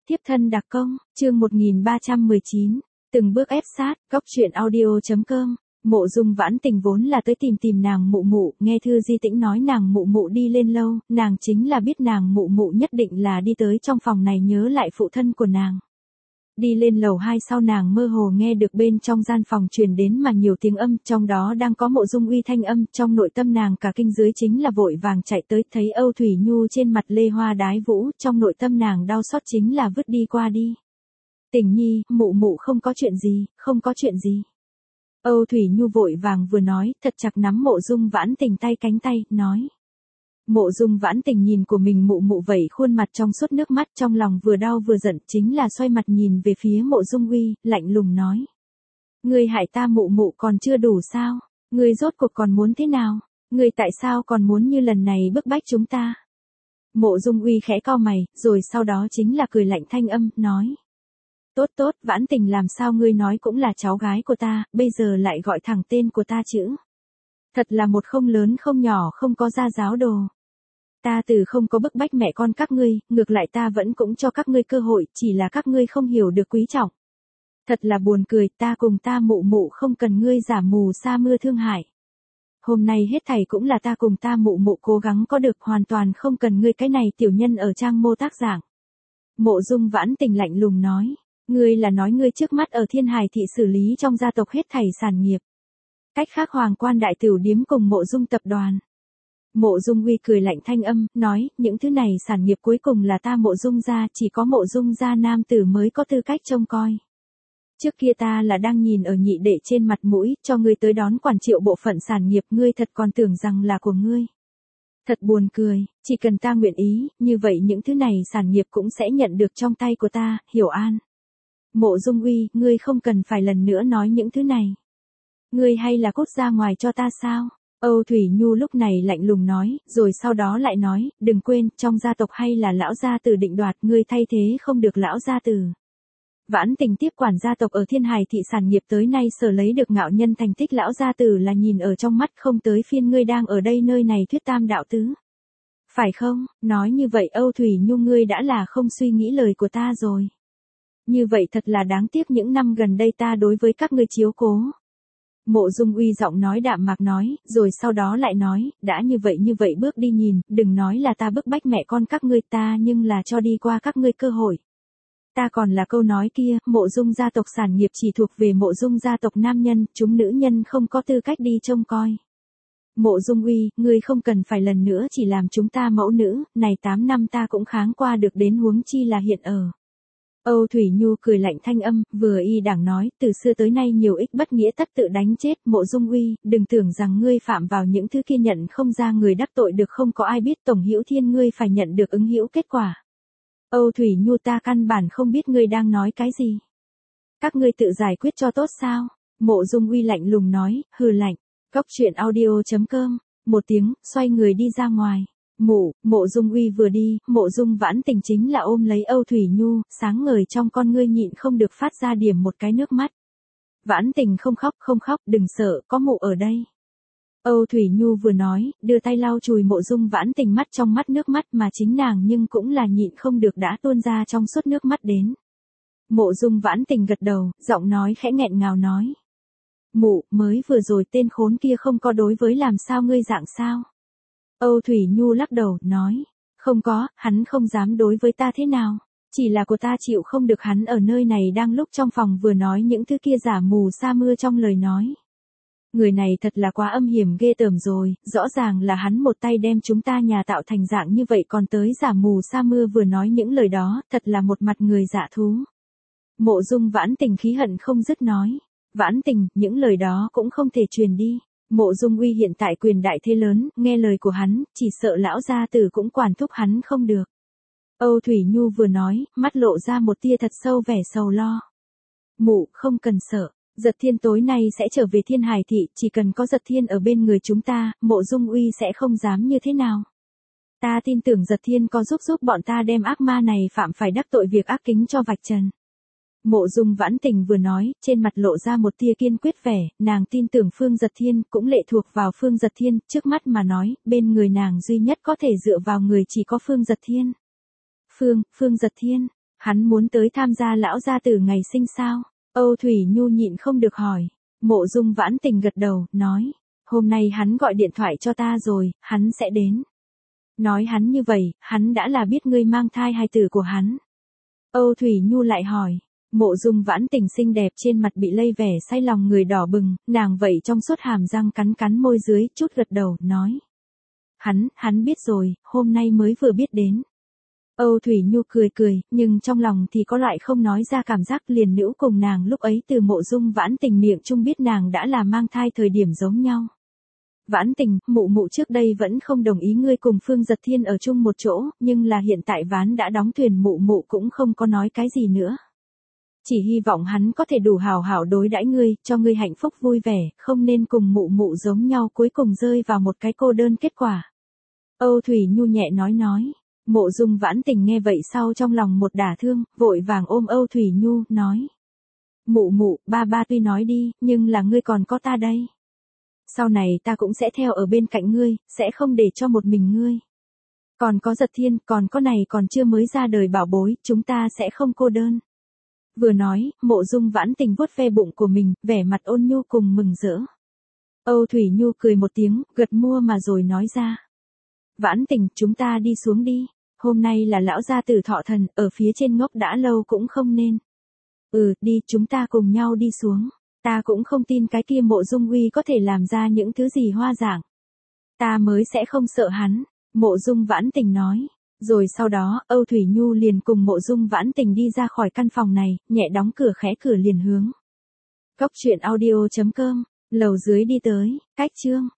Tiếp thân đặc công, chương 1319, từng bước ép sát, góc truyện audio.com. Mộ Dung Vãn Tình vốn là tới tìm nàng mụ mụ, nghe Thư Di Tĩnh nói nàng mụ mụ đi lên lâu, nàng chính là biết nàng mụ mụ nhất định là đi tới trong phòng này nhớ lại phụ thân của nàng. Đi lên lầu 2 sau nàng mơ hồ nghe được bên trong gian phòng truyền đến mà nhiều tiếng âm, trong đó đang có Mộ Dung Uy thanh âm, trong nội tâm nàng cả kinh, dưới chính là vội vàng chạy tới, thấy Âu Thủy Nhu trên mặt lê hoa đái vũ, trong nội tâm nàng đau xót chính là vứt đi qua đi. Tình nhi, mụ mụ không có chuyện gì, không có chuyện gì. Âu Thủy Nhu vội vàng vừa nói, thật chặt nắm Mộ Dung Vãn Tình tay cánh tay, nói. Mộ Dung Vãn Tình nhìn của mình mụ mụ vẩy khuôn mặt trong suốt nước mắt, trong lòng vừa đau vừa giận, chính là xoay mặt nhìn về phía Mộ Dung Uy, lạnh lùng nói. Ngươi hại ta mụ mụ còn chưa đủ sao? Ngươi rốt cuộc còn muốn thế nào? Ngươi tại sao còn muốn như lần này bức bách chúng ta? Mộ Dung Uy khẽ cau mày, rồi sau đó chính là cười lạnh thanh âm, nói. Tốt tốt, Vãn Tình làm sao ngươi nói cũng là cháu gái của ta, bây giờ lại gọi thẳng tên của ta chữ. Thật là một không lớn không nhỏ không có gia giáo đồ. Ta từ không có bức bách mẹ con các ngươi, ngược lại ta vẫn cũng cho các ngươi cơ hội, chỉ là các ngươi không hiểu được quý trọng. Thật là buồn cười, ta cùng ta mụ mụ không cần ngươi giả mù sa mưa thương hại. Hôm nay hết thảy cũng là ta cùng ta mụ mụ cố gắng có được, hoàn toàn không cần ngươi cái này tiểu nhân ở trang mô tác giảng. Mộ Dung Vãn Tình lạnh lùng nói, ngươi là nói ngươi trước mắt ở Thiên Hải thị xử lý trong gia tộc hết thảy sản nghiệp. Cách khác Hoàng Quan Đại Tửu điếm cùng Mộ Dung tập đoàn. Mộ Dung Uy cười lạnh thanh âm, nói, những thứ này sản nghiệp cuối cùng là ta Mộ Dung gia, chỉ có Mộ Dung gia nam tử mới có tư cách trông coi. Trước kia ta là đang nhìn ở nhị đệ trên mặt mũi, cho ngươi tới đón quản triệu bộ phận sản nghiệp, ngươi thật còn tưởng rằng là của ngươi. Thật buồn cười, chỉ cần ta nguyện ý, như vậy những thứ này sản nghiệp cũng sẽ nhận được trong tay của ta, hiểu an. Mộ Dung Uy, ngươi không cần phải lần nữa nói những thứ này. Ngươi hay là cút ra ngoài cho ta sao? Âu Thủy Nhu lúc này lạnh lùng nói, rồi sau đó lại nói, đừng quên, trong gia tộc hay là lão gia tử định đoạt, ngươi thay thế không được lão gia tử. Vãn Tình tiếp quản gia tộc ở Thiên Hải thị sản nghiệp tới nay sở lấy được ngạo nhân thành tích, lão gia tử là nhìn ở trong mắt, không tới phiên ngươi đang ở đây nơi này thuyết tam đạo tứ. Phải không? Nói như vậy Âu Thủy Nhu ngươi đã là không suy nghĩ lời của ta rồi. Như vậy thật là đáng tiếc những năm gần đây ta đối với các ngươi chiếu cố. Mộ Dung Uy giọng nói đạm mạc nói, rồi sau đó lại nói, đã như vậy bước đi nhìn, đừng nói là ta bức bách mẹ con các ngươi, ta nhưng là cho đi qua các ngươi cơ hội. Ta còn là câu nói kia, Mộ Dung gia tộc sản nghiệp chỉ thuộc về Mộ Dung gia tộc nam nhân, chúng nữ nhân không có tư cách đi trông coi. Mộ Dung Uy, ngươi không cần phải lần nữa chỉ làm chúng ta mẫu nữ, này 8 năm ta cũng kháng qua được, đến huống chi là hiện ở. Âu Thủy Nhu cười lạnh thanh âm, vừa y đảng nói, từ xưa tới nay nhiều ích bất nghĩa tất tự đánh chết. Mộ Dung Uy, đừng tưởng rằng ngươi phạm vào những thứ kia nhận không ra người đắc tội được, không có ai biết, Tổng Hữu Thiên ngươi phải nhận được ứng hữu kết quả. Âu Thủy Nhu, ta căn bản không biết ngươi đang nói cái gì. Các ngươi tự giải quyết cho tốt sao? Mộ Dung Uy lạnh lùng nói, hừ lạnh. Góc truyện audio.com. Một tiếng, xoay người đi ra ngoài. Mộ Dung Uy vừa đi, Mộ Dung Vãn Tình chính là ôm lấy Âu Thủy Nhu, sáng ngời trong con ngươi nhịn không được phát ra điểm một cái nước mắt. Vãn Tình không khóc, đừng sợ, có mụ ở đây. Âu Thủy Nhu vừa nói, đưa tay lau chùi Mộ Dung Vãn Tình mắt trong mắt nước mắt, mà chính nàng nhưng cũng là nhịn không được đã tuôn ra trong suốt nước mắt đến. Mộ Dung Vãn Tình gật đầu, giọng nói khẽ nghẹn ngào nói. Mụ, mới vừa rồi tên khốn kia không có đối với làm sao ngươi dạng sao? Âu Thủy Nhu lắc đầu, nói, không có, hắn không dám đối với ta thế nào, chỉ là của ta chịu không được hắn ở nơi này đang lúc trong phòng vừa nói những thứ kia giả mù sa mưa trong lời nói. Người này thật là quá âm hiểm ghê tởm rồi, rõ ràng là hắn một tay đem chúng ta nhà tạo thành dạng như vậy còn tới giả mù sa mưa vừa nói những lời đó, thật là một mặt người dạ thú. Mộ Dung Vãn Tình khí hận không dứt nói, Vãn Tình, những lời đó cũng không thể truyền đi. Mộ Dung Uy hiện tại quyền đại thế lớn, nghe lời của hắn, chỉ sợ lão gia tử cũng quản thúc hắn không được. Âu Thủy Nhu vừa nói, mắt lộ ra một tia thật sâu vẻ sầu lo. Mụ, không cần sợ, Giật Thiên tối nay sẽ trở về Thiên Hải thị, chỉ cần có Giật Thiên ở bên người chúng ta, Mộ Dung Uy sẽ không dám như thế nào. Ta tin tưởng Giật Thiên có giúp bọn ta đem ác ma này phạm phải đắc tội việc ác kính cho vạch trần. Mộ Dung Vãn Tình vừa nói, trên mặt lộ ra một tia kiên quyết vẻ, nàng tin tưởng Phương Giật Thiên, cũng lệ thuộc vào Phương Giật Thiên, trước mắt mà nói, bên người nàng duy nhất có thể dựa vào người chỉ có Phương Giật Thiên. Phương Giật Thiên, Hắn muốn tới tham gia lão gia tử ngày sinh sao? Âu Thủy Nhu nhịn không được hỏi. Mộ Dung Vãn Tình gật đầu, nói. Hôm nay hắn gọi điện thoại cho ta rồi, hắn sẽ đến. Nói hắn như vậy, hắn đã là biết ngươi mang thai hài tử của hắn. Âu Thủy Nhu lại hỏi. Mộ Dung Vãn Tình xinh đẹp trên mặt bị lây vẻ say lòng người đỏ bừng, nàng vậy trong suốt hàm răng cắn cắn môi dưới, chút gật đầu, nói. Hắn biết rồi, hôm nay mới vừa biết đến. Âu Thủy Nhu cười cười, nhưng trong lòng thì có loại không nói ra cảm giác liền nữ cùng nàng lúc ấy từ Mộ Dung Vãn Tình miệng chung biết nàng đã là mang thai thời điểm giống nhau. Vãn Tình, mụ mụ trước đây vẫn không đồng ý ngươi cùng Phương Giật Thiên ở chung một chỗ, nhưng là hiện tại Ván đã đóng thuyền, mụ mụ cũng không có nói cái gì nữa. Chỉ hy vọng hắn có thể đủ hảo hảo đối đãi ngươi, cho ngươi hạnh phúc vui vẻ, không nên cùng mụ mụ giống nhau cuối cùng rơi vào một cái cô đơn kết quả. Âu Thủy Nhu nhẹ nói. Mộ Dung Vãn Tình nghe vậy sau trong lòng một đả thương, vội vàng ôm Âu Thủy Nhu, nói. Mụ, ba tuy nói đi, nhưng là ngươi còn có ta đây. Sau này ta cũng sẽ theo ở bên cạnh ngươi, sẽ không để cho một mình ngươi. Còn có Giật Thiên, còn có này còn chưa mới ra đời bảo bối, chúng ta sẽ không cô đơn. Vừa nói, Mộ Dung Vãn Tình vuốt ve bụng của mình, vẻ mặt ôn nhu cùng mừng rỡ. Âu Thủy Nhu cười một tiếng, gật mua mà rồi nói ra. Vãn Tình, chúng ta đi xuống đi. Hôm nay là lão gia tử thọ thần, ở phía trên ngốc đã lâu cũng không nên. Đi, chúng ta cùng nhau đi xuống. Ta cũng không tin cái kia Mộ Dung Uy có thể làm ra những thứ gì hoa dạng. Ta mới sẽ không sợ hắn, Mộ Dung Vãn Tình nói. Rồi sau đó, Âu Thủy Nhu liền cùng Mộ Dung Vãn Tình đi ra khỏi căn phòng này, nhẹ đóng cửa khẽ cửa liền hướng. Cốc truyện audio.com, lầu dưới đi tới, cách chương.